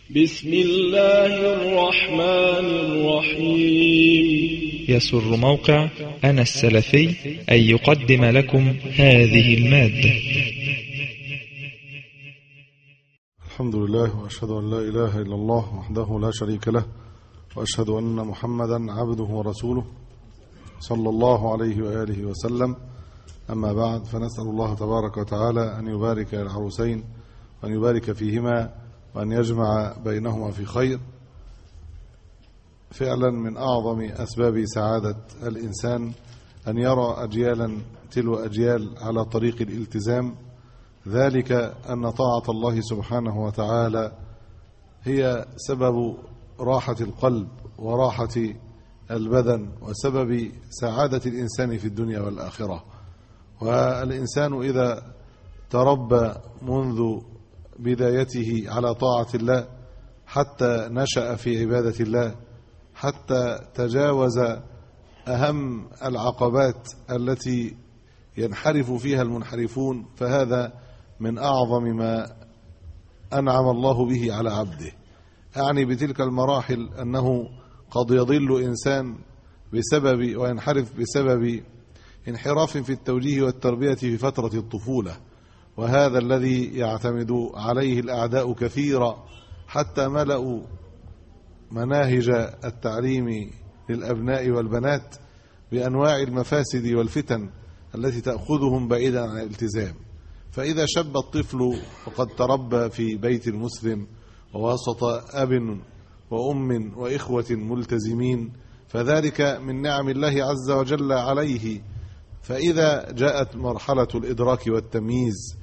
بسم الله الرحمن الرحيم. يسر موقع أنا السلفي أن يقدم لكم هذه المادة. الحمد لله، وأشهد أن لا إله إلا الله وحده لا شريك له، وأشهد أن محمدا عبده ورسوله صلى الله عليه وآله وسلم. أما بعد، فنسأل الله تبارك وتعالى أن يبارك العروسين وأن يبارك فيهما وأن يجمع بينهما في خير. فعلا من أعظم أسباب سعادة الإنسان أن يرى أجيالا تلو أجيال على طريق الالتزام، ذلك أن طاعة الله سبحانه وتعالى هي سبب راحة القلب وراحة البدن وسبب سعادة الإنسان في الدنيا والآخرة. والإنسان إذا تربى منذ بدايته على طاعة الله حتى نشأ في عبادة الله، حتى تجاوز أهم العقبات التي ينحرف فيها المنحرفون، فهذا من أعظم ما أنعم الله به على عبده. أعني بتلك المراحل أنه قد يضل إنسان بسبب وينحرف بسبب انحراف في التوجيه والتربية في فترة الطفولة، وهذا الذي يعتمد عليه الأعداء كثيرا، حتى ملأوا مناهج التعليم للأبناء والبنات بأنواع المفاسد والفتن التي تأخذهم بعيدا عن الالتزام. فإذا شب الطفل وقد تربى في بيت المسلم ووسط أب وأم وإخوة ملتزمين، فذلك من نعم الله عز وجل عليه. فإذا جاءت مرحلة الإدراك والتمييز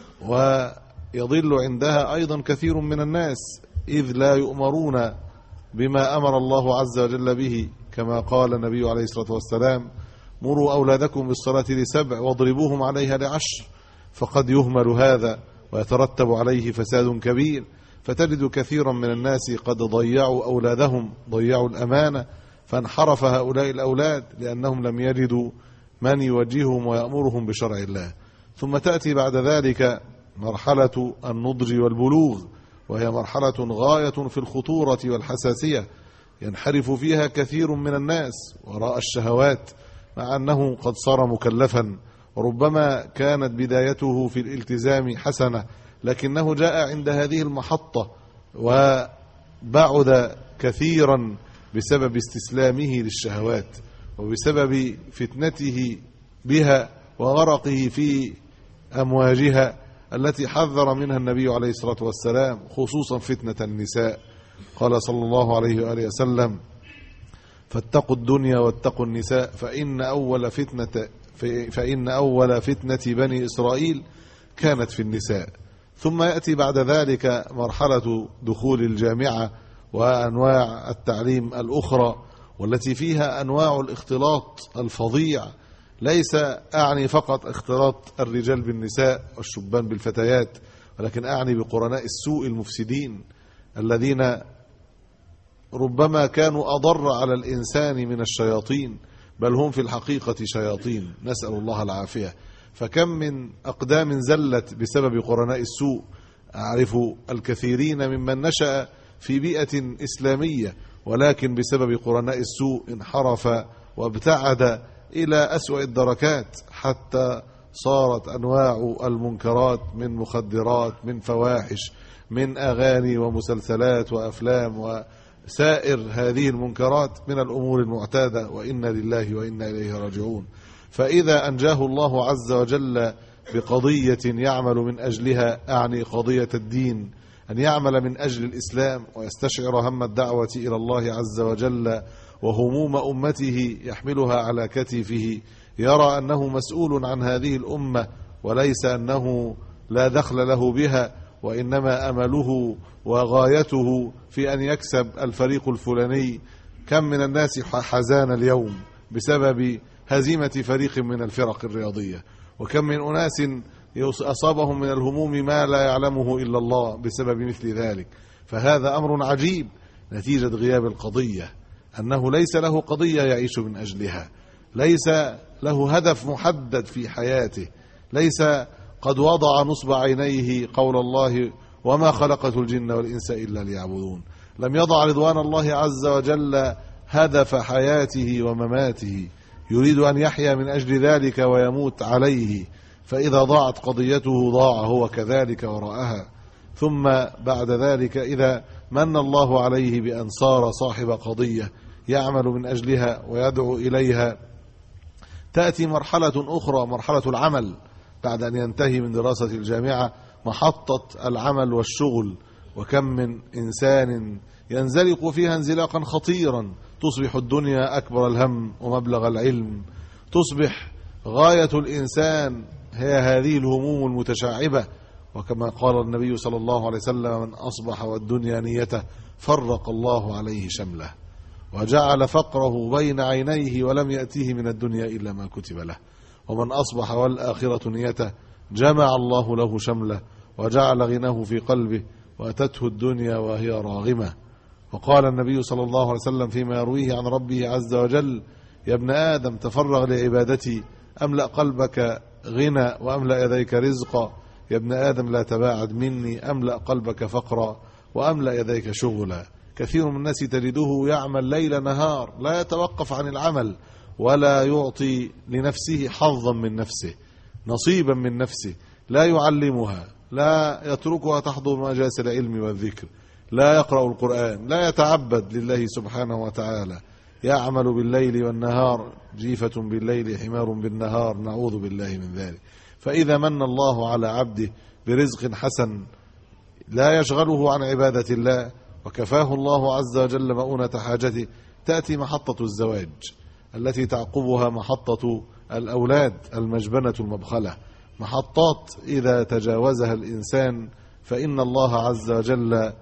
ويضل عندها أيضا كثير من الناس، إذ لا يؤمرون بما أمر الله عز وجل به، كما قال النبي عليه الصلاة والسلام: مروا أولادكم بالصلاة ل7 واضربوهم عليها ل10. فقد يهمل هذا ويترتب عليه فساد كبير، فتجد كثيرا من الناس قد ضيعوا أولادهم، ضيعوا الأمانة، فانحرف هؤلاء الأولاد لأنهم لم يجدوا من يوجههم ويأمرهم بشرع الله. ثم تأتي بعد ذلك مرحلة النضج والبلوغ، وهي مرحلة غاية في الخطورة والحساسية، ينحرف فيها كثير من الناس وراء الشهوات، مع أنه قد صار مكلفا، وربما كانت بدايته في الالتزام حسنة، لكنه جاء عند هذه المحطة وبعد كثيرا بسبب استسلامه للشهوات وبسبب فتنته بها وغرقه في أمواجها التي حذر منها النبي عليه الصلاة والسلام، خصوصا فتنة النساء. قال صلى الله عليه وآله وسلم: فاتقوا الدنيا واتقوا النساء فإن أول فتنة بني إسرائيل كانت في النساء. ثم يأتي بعد ذلك مرحلة دخول الجامعة وأنواع التعليم الأخرى، والتي فيها أنواع الاختلاط الفظيع. ليس أعني فقط اختلاط الرجال بالنساء والشبان بالفتيات، ولكن أعني بقرناء السوء المفسدين الذين ربما كانوا أضر على الإنسان من الشياطين، بل هم في الحقيقة شياطين، نسأل الله العافية. فكم من أقدام زلت بسبب قرناء السوء. أعرف الكثيرين ممن نشأ في بيئة إسلامية، ولكن بسبب قرناء السوء انحرف وابتعد إلى أسوأ الدركات، حتى صارت أنواع المنكرات من مخدرات، من فواحش، من أغاني ومسلسلات وأفلام وسائر هذه المنكرات من الأمور المعتادة، وإنا لله وإنا إليه راجعون. فإذا أنجاه الله عز وجل بقضية يعمل من أجلها، أعني قضية الدين، أن يعمل من أجل الإسلام ويستشعر هم الدعوة إلى الله عز وجل وهموم أمته يحملها على كتفه، يرى أنه مسؤول عن هذه الأمة، وليس أنه لا دخل له بها، وإنما أمله وغايته في أن يكسب الفريق الفلاني. كم من الناس حزان اليوم بسبب هزيمة فريق من الفرق الرياضية، وكم من أناس أصابهم من الهموم ما لا يعلمه إلا الله بسبب مثل ذلك. فهذا أمر عجيب نتيجة غياب القضية، أنه ليس له قضية يعيش من أجلها، ليس له هدف محدد في حياته، ليس قد وضع نصب عينيه قول الله: وما خلقت الجن والإنس إلا ليعبدون. لم يضع رضوان الله عز وجل هدف حياته ومماته، يريد أن يحيا من أجل ذلك ويموت عليه، فإذا ضاعت قضيته ضاع هو كذلك وراءها. ثم بعد ذلك إذا من الله عليه بأن صار صاحب قضية يعمل من أجلها ويدعو إليها، تأتي مرحلة أخرى، مرحلة العمل بعد أن ينتهي من دراسة الجامعة، محطة العمل والشغل. وكم من إنسان ينزلق فيها انزلاقا خطيرا، تصبح الدنيا أكبر الهم ومبلغ العلم، تصبح غاية الإنسان هي هذه الهموم المتشعبة. وكما قال النبي صلى الله عليه وسلم: من أصبح والدنيا نيته فرق الله عليه شمله، وجعل فقره بين عينيه ولم يأتيه من الدنيا إلا ما كتب له. ومن أصبح والآخرة نيته جمع الله له شمله وجعل غناه في قلبه وأتته الدنيا وهي راغمة. وقال النبي صلى الله عليه وسلم فيما يرويه عن ربه عز وجل: يا ابن آدم تفرغ لعبادتي أملأ قلبك غنى وأملأ يديك رزقا. يا ابن آدم لا تباعد مني أملأ قلبك فقرا وأملأ يديك شغلا. كثير من الناس تجده يعمل ليل نهار، لا يتوقف عن العمل ولا يعطي لنفسه حظا من نفسه، نصيبا من نفسه، لا يعلمها، لا يتركها تحضر مجالس العلم والذكر، لا يقرأ القرآن، لا يتعبد لله سبحانه وتعالى، يعمل بالليل والنهار، جيفة بالليل حمار بالنهار، نعوذ بالله من ذلك. فإذا من الله على عبده برزق حسن لا يشغله عن عبادة الله وكفاه الله عز وجل مؤونة حاجته، تأتي محطة الزواج التي تعقبها محطة الأولاد، المجبنة المبخلة، محطات إذا تجاوزها الإنسان فإن الله عز وجل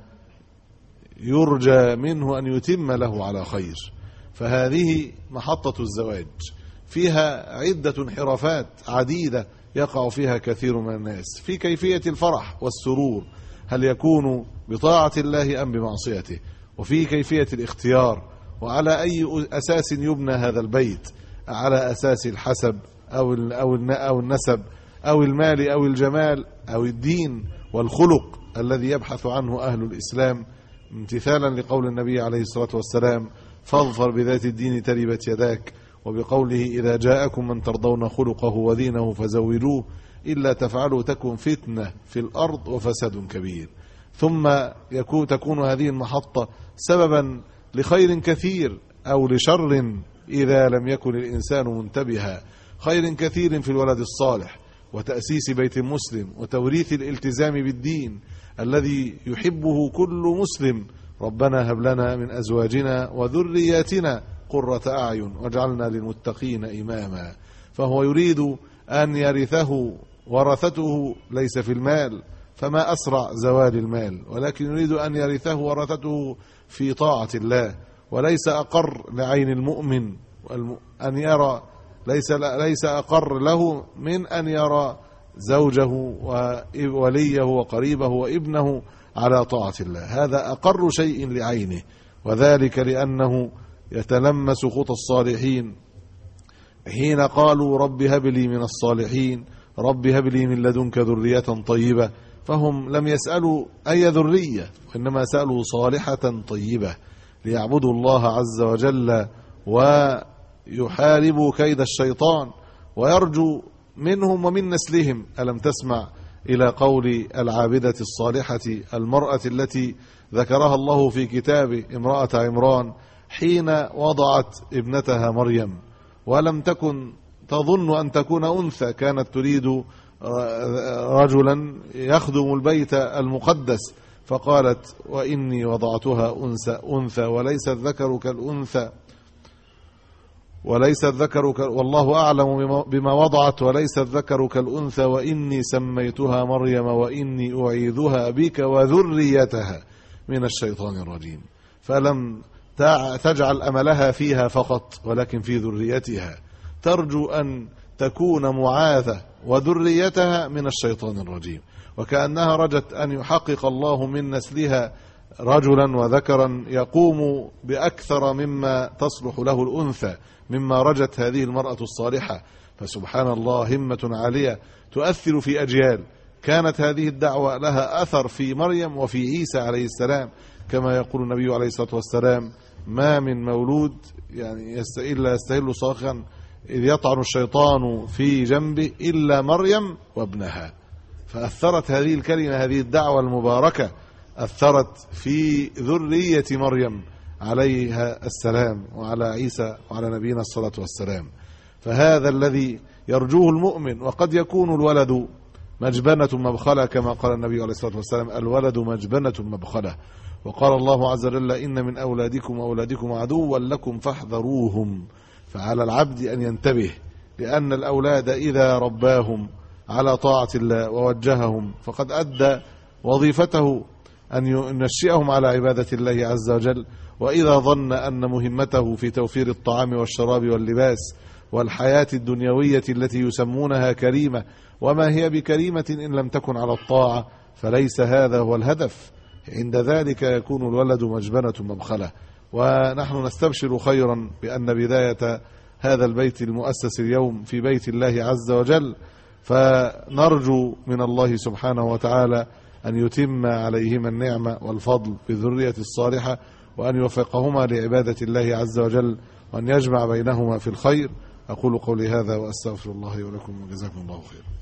يرجى منه أن يتم له على خير. فهذه محطة الزواج فيها عدة انحرافات عديدة يقع فيها كثير من الناس في كيفية الفرح والسرور، هل يكون بطاعة الله أم بمعصيته، وفي كيفية الاختيار، وعلى أي أساس يبنى هذا البيت، على أساس الحسب أو النسب أو المال أو الجمال أو الدين والخلق الذي يبحث عنه أهل الإسلام، امتثالا لقول النبي عليه الصلاة والسلام: فاظفر بذات الدين تربت يداك، وبقوله: إذا جاءكم من ترضون خلقه ودينه فزوجوه، إلا تفعلوا تكن فتنة في الأرض وفساد كبير. ثم تكون هذه المحطة سببا لخير كثير أو لشر إذا لم يكن الإنسان منتبها، خير كثير في الولد الصالح وتأسيس بيت مسلم وتوريث الالتزام بالدين الذي يحبه كل مسلم. ربنا هب لنا من أزواجنا وذرياتنا قرة أعين واجعلنا للمتقين إماما. فهو يريد أن يرثه ورثته ليس في المال، فما أسرع زوال المال، ولكن يريد أن يرثه ورثته في طاعة الله. وليس أقر لعين المؤمن أن يرى، ليس أقر له من أن يرى زوجه ووليه وقريبه وابنه على طاعة الله، هذا أقر شيء لعينه، وذلك لأنه يتلمس خطى الصالحين حين قالوا: رب هب لي من الصالحين، رب هب لي من لدنك ذرية طيبة. فهم لم يسألوا أي ذرية، وإنما سألوا صالحة طيبة ليعبدوا الله عز وجل ويحاربوا كيد الشيطان ويرجو منهم ومن نسلهم. ألم تسمع إلى قول العابدة الصالحة المرأة التي ذكرها الله في كتابه، امرأة عمران، حين وضعت ابنتها مريم ولم تكن تظن أن تكون أنثى، كانت تريد رجلا يخدم البيت المقدس، فقالت: وإني وضعتها أنثى وليس الذكر كالأنثى، والله أعلم بما وضعت، وليس الذكر كالأنثى، وإني سميتها مريم وإني أعيذها بك وذريتها من الشيطان الرجيم. فلم تجعل أملها فيها فقط، ولكن في ذريتها، ترجو أن تكون معاذة وذريتها من الشيطان الرجيم، وكأنها رجت أن يحقق الله من نسلها رجلا وذكرا يقوم بأكثر مما تصلح له الأنثى، مما رجت هذه المرأة الصالحة. فسبحان الله، همة عالية تؤثر في أجيال. كانت هذه الدعوة لها أثر في مريم وفي عيسى عليه السلام، كما يقول النبي عليه الصلاة والسلام: ما من مولود يعني إلا يستهل صاخا إذ يطعن الشيطان في جنبه إلا مريم وابنها. فأثرت هذه الكلمة، هذه الدعوة المباركة أثرت في ذرية مريم عليها السلام وعلى عيسى وعلى نبينا الصلاة والسلام. فهذا الذي يرجوه المؤمن. وقد يكون الولد مجبنة مبخلة، كما قال النبي عليه الصلاة والسلام: الولد مجبنة مبخلة. وقال الله عز وجل: إن من أولادكم وأولادكم عدوا لكم فاحذروهم. فعلى العبد أن ينتبه، لأن الأولاد إذا رباهم على طاعة الله ووجههم فقد أدى وظيفته أن ينشئهم على عبادة الله عز وجل. وإذا ظن أن مهمته في توفير الطعام والشراب واللباس والحياة الدنيوية التي يسمونها كريمة، وما هي بكريمة إن لم تكن على الطاعة، فليس هذا هو الهدف. عند ذلك يكون الولد مجبنة مبخلة. ونحن نستبشر خيرا بأن بداية هذا البيت المؤسس اليوم في بيت الله عز وجل، فنرجو من الله سبحانه وتعالى أن يتم عليهما النعمة والفضل بالذرية الصالحة، وأن يوفقهما لعبادة الله عز وجل، وأن يجمع بينهما في الخير. أقول قولي هذا وأستغفر الله ولكم، وجزاكم الله خيرا.